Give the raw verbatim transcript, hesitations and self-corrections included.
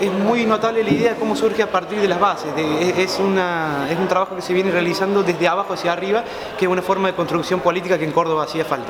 Es muy notable la idea de cómo surge a partir de las bases, de, es, una, es un trabajo que se viene realizando desde abajo hacia arriba, que es una forma de construcción política que en Córdoba hacía falta.